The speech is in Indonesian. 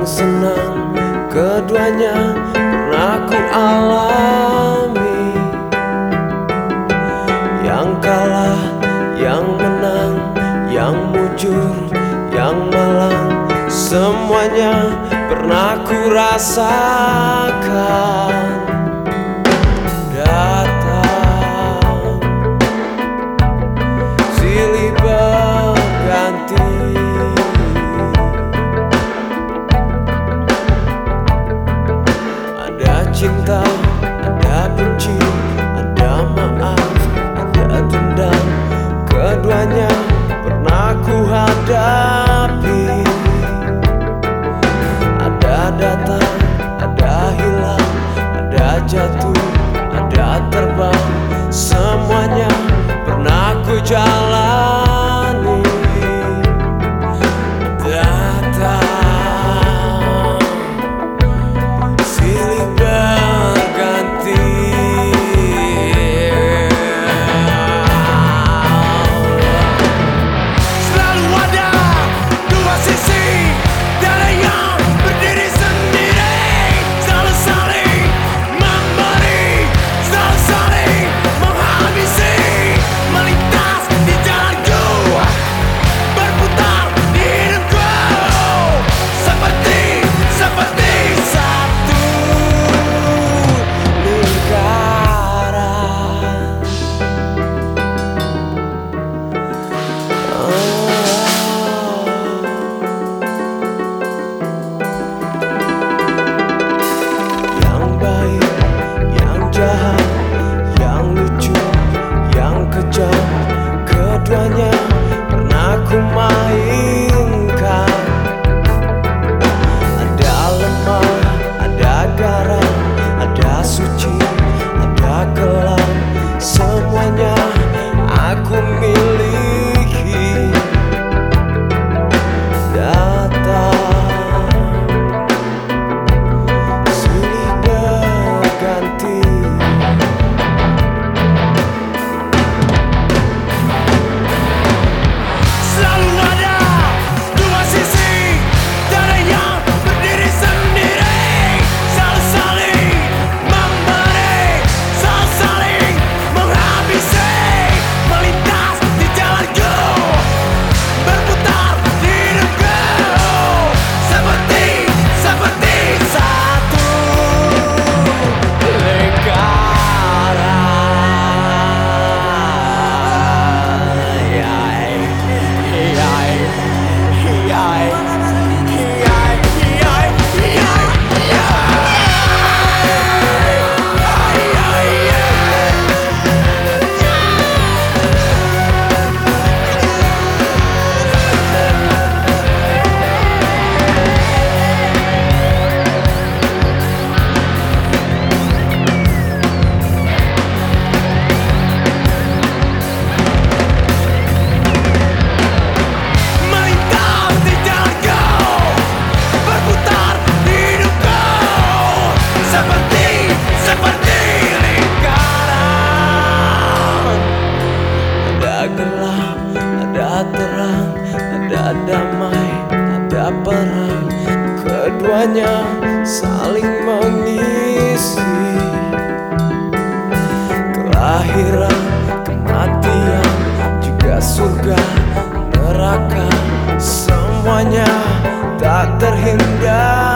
senang, keduanya pernah ku alami. Yang kalah, yang menang, yang mujur, yang malang, semuanya pernah ku rasakan. Datang silih berganti, ada cinta, ada benci, ada maaf, ada dendam, keduanya pernah ku hadapi. Ada datang, ada hilang, ada jatuh, ada terbang, semuanya pernah ku jalani. Datang silih berganti, selalu ada dua sisi dari yang berdiri sendiri, selalu saling memberi, selalu saling menghabisi, melintas di jalanku, berputar di hidupku, seperti satu lingkaran. Yang baik, yang jahat, yang lucu, yang kejam, keduanya pernah ku mainkan. Ada lemah, ada garam, ada suci, ada gelap, semuanya aku miliki. Datang silih berganti, selalu ada dua sisi dari yang berdiri sendiri, selalu saling memberi, selalu saling menghabisi, melintas di jalanku, berputar di hidupku, seperti satu seperti lingkaran. ada gelap, ada terang, ada damai, ada perang, keduanya saling mengisi. Kelahiran, kematian, juga surga, neraka, semuanya tak terhindar.